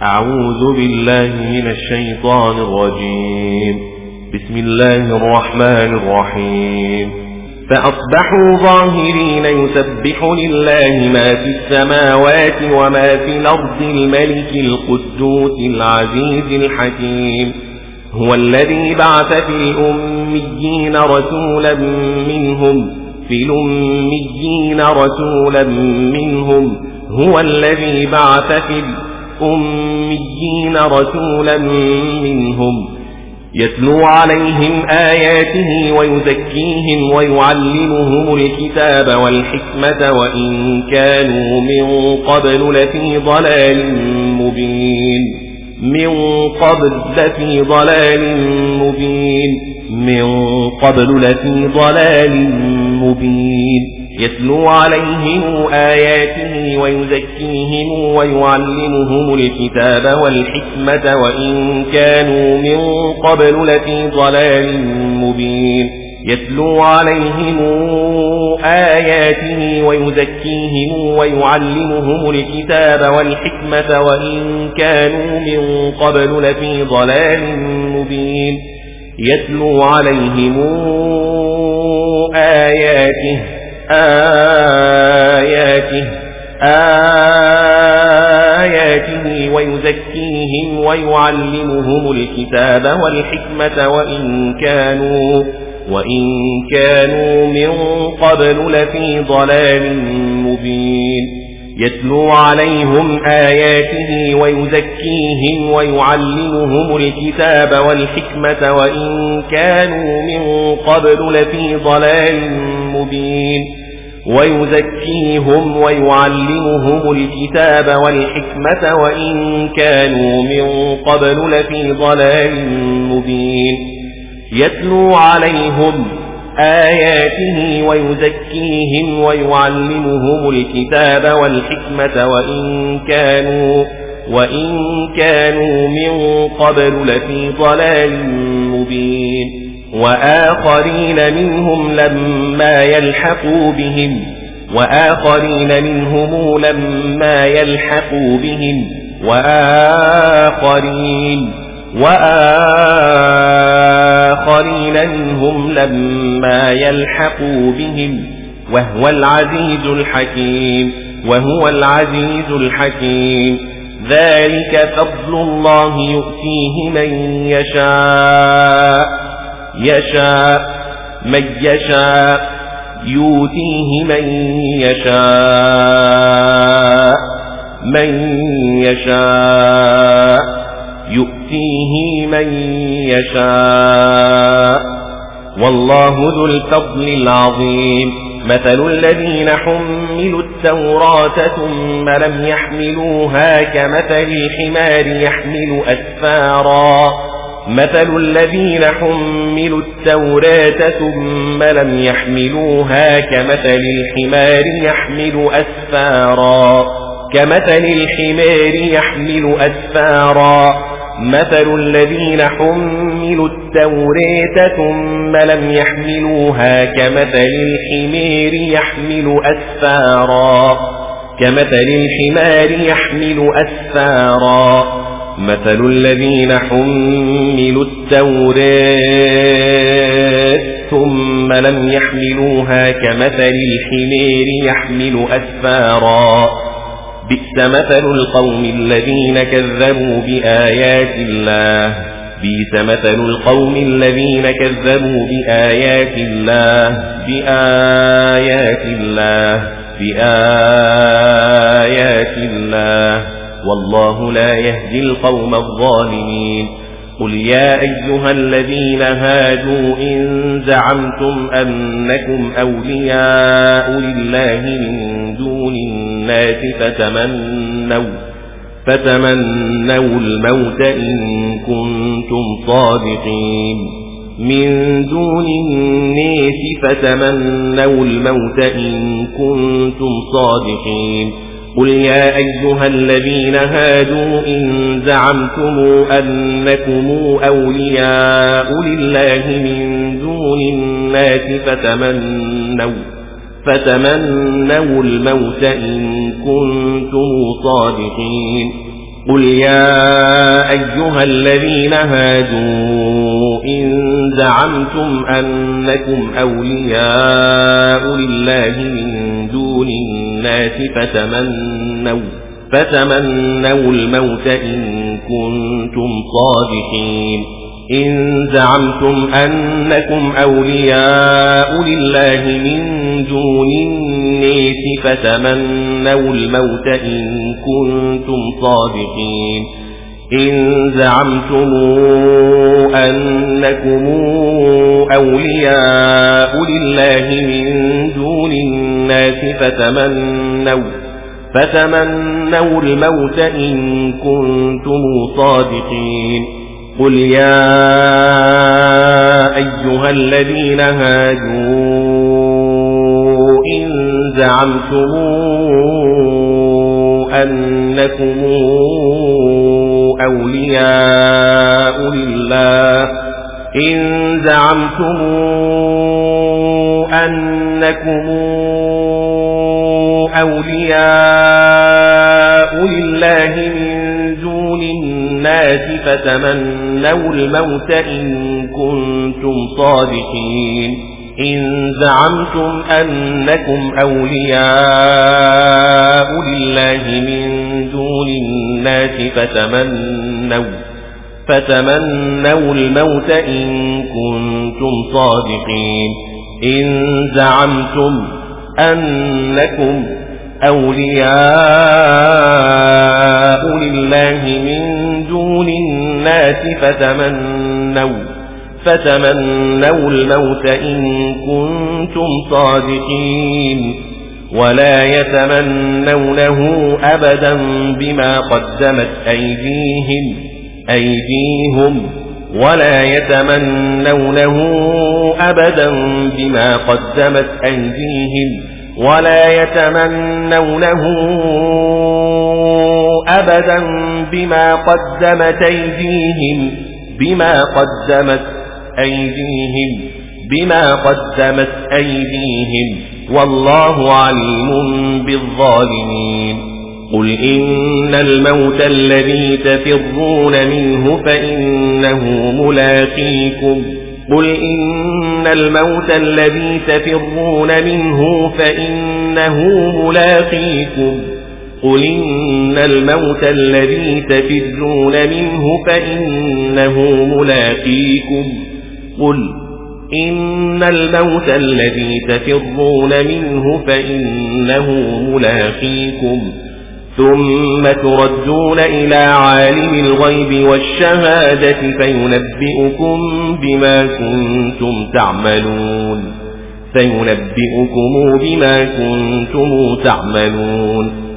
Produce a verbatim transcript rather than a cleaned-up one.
أعوذ بالله من الشيطان الرجيم. بسم الله الرحمن الرحيم. فأصبحوا ظاهرين يسبح لله ما في السماوات وما في الأرض الملك القدوس العزيز الحكيم. هو الذي بعث في الأميين رسولا منهم في الأميين رسولا منهم هو الذي بعث في الأميين رسولا منهم يتلو عليهم آياته ويزكيهم ويعلمهم الكتاب والحكمة وإن كانوا من قبل لفي ضلال مبين من قبل لفي ضلال مبين من قبل لفي ضلال مبين يتلو عليهم آياته ويزكيهم ويعلمهم الكتاب والحكمة وإن كانوا من قبل لفي ضلال مبين يتلو عليهم آياته ويزكيهم ويعلمهم الكتاب والحكمة وإن كانوا من قبل لفي ضلال مبين يتلو عليهم آياته آياته آياته ويزكيهم ويعلمهم الكتاب والحكمة وإن كانوا وإن كانوا من قبل لفي ضلال مبين يتلو عليهم آياته ويزكيهم ويعلمهم الكتاب والحكمة وإن كانوا من قبل لفي ضلال مبين ويزكيهم ويعلمهم الكتاب والحكمة وإن كانوا من قبل لفي ضلال مبين يتلو عليهم آياته ويزكيهم ويعلمهم الكتاب والحكمة وإن كانوا وإن كانوا من قبل لفي ضلال مبين وآخرين منهم لما يلحقوا بهم وآخرين منهم لما يلحقوا بهم وآخرين وآخرين منهم لما يلحقوا بهم وهو العزيز الحكيم وهو العزيز الحكيم. ذلك فضل الله يؤتيه من يشاء يشاء من يشاء يؤتيه من يشاء من يشاء يؤتيه من يشاء والله ذو الفضل العظيم. مثل الذين حملوا التوراة ثم لم يحملوها كمثل الحمار يحمل أسفارا مثل الذين حملوا التوراة ثم لم يحملوها كمثل الحمار يحمل أسفارا كمثل الحمار يحمل أسفارا مثل الذين حملوا التوراة ثم لم يحملوها كمثل الحمار يحمل أسفارا كمثل الحمار يحمل أسفارا مثل الذين حملوا التوراة ثم لم يحملوها كمثل الحمار يحمل أسفارا بئس مثل القوم الذين كذبوا بآيات الله بئس مثل القوم الذين كذبوا بآيات الله بآيات الله بآيات الله والله لا يهدي القوم الظالمين. قل يا أيها الذين هادوا إن زعمتم أنكم أولياء لله من دون الناس فتمنوا فتمنوا الموت إن كنتم صادقين من دون الناس فتمنوا الموت إن كنتم صادقين. قل يا أيها الذين هادوا إن زعمتم أنكم أولياء لله من دون الناس فتمنوا فتمنوا الموت إن كنتم صادقين قل يا أيها الذين هادوا إن زعمتم أنكم أولياء لله من دون الناس فتمنوا, فتمنوا الموت إن كنتم صادقين. إن زعمتم أنكم أولياء لله من دون الناس فتمنوا الموت إن كنتم صادقين. إن زعمتم أنكم أولياء لله من دون الناس فتمنوا, فتمنوا الموت إن كنتم صادقين. قل يا أيها الذين هادوا إن زعمتم أنكم أولياء لله إن زعمتم أنكم أولياء لله من دون الناس فتمنوا الموت إن كنتم صادقين. إن زعمتم أنكم أولياء لله من دون الناس فتمنوا, فتمنوا الموت إن كنتم صادقين. إن زعمتم أنكم أولياء لله من دون الناس فتمنوا, فتمنوا الموت إن كنتم صادقين. ولا يتمنونه أبدا بما قدمت أيديهم أيديهم ولا يتمنونه أبدا بما قدمت أيديهم ولا يتمنونه أبدا بما قدمت أيديهم بما قدمت أيديهم بما قدمت أيديهم والله عليم بالظالمين. قل إن الموت الذي تفرون منه فإنه ملاقيكم قل إن الموت الذي تفرون منه فإنه ملاقيكم قل إن الموت الذي تفرون منه فإنه ملاقيكم قل إن الموت الذي تفرون منه فإنه ملاقيكم ثم تردون إلى عالم الغيب والشهادة فينبئكم بما كنتم تعملون فينبئكم بما كنتم تعملون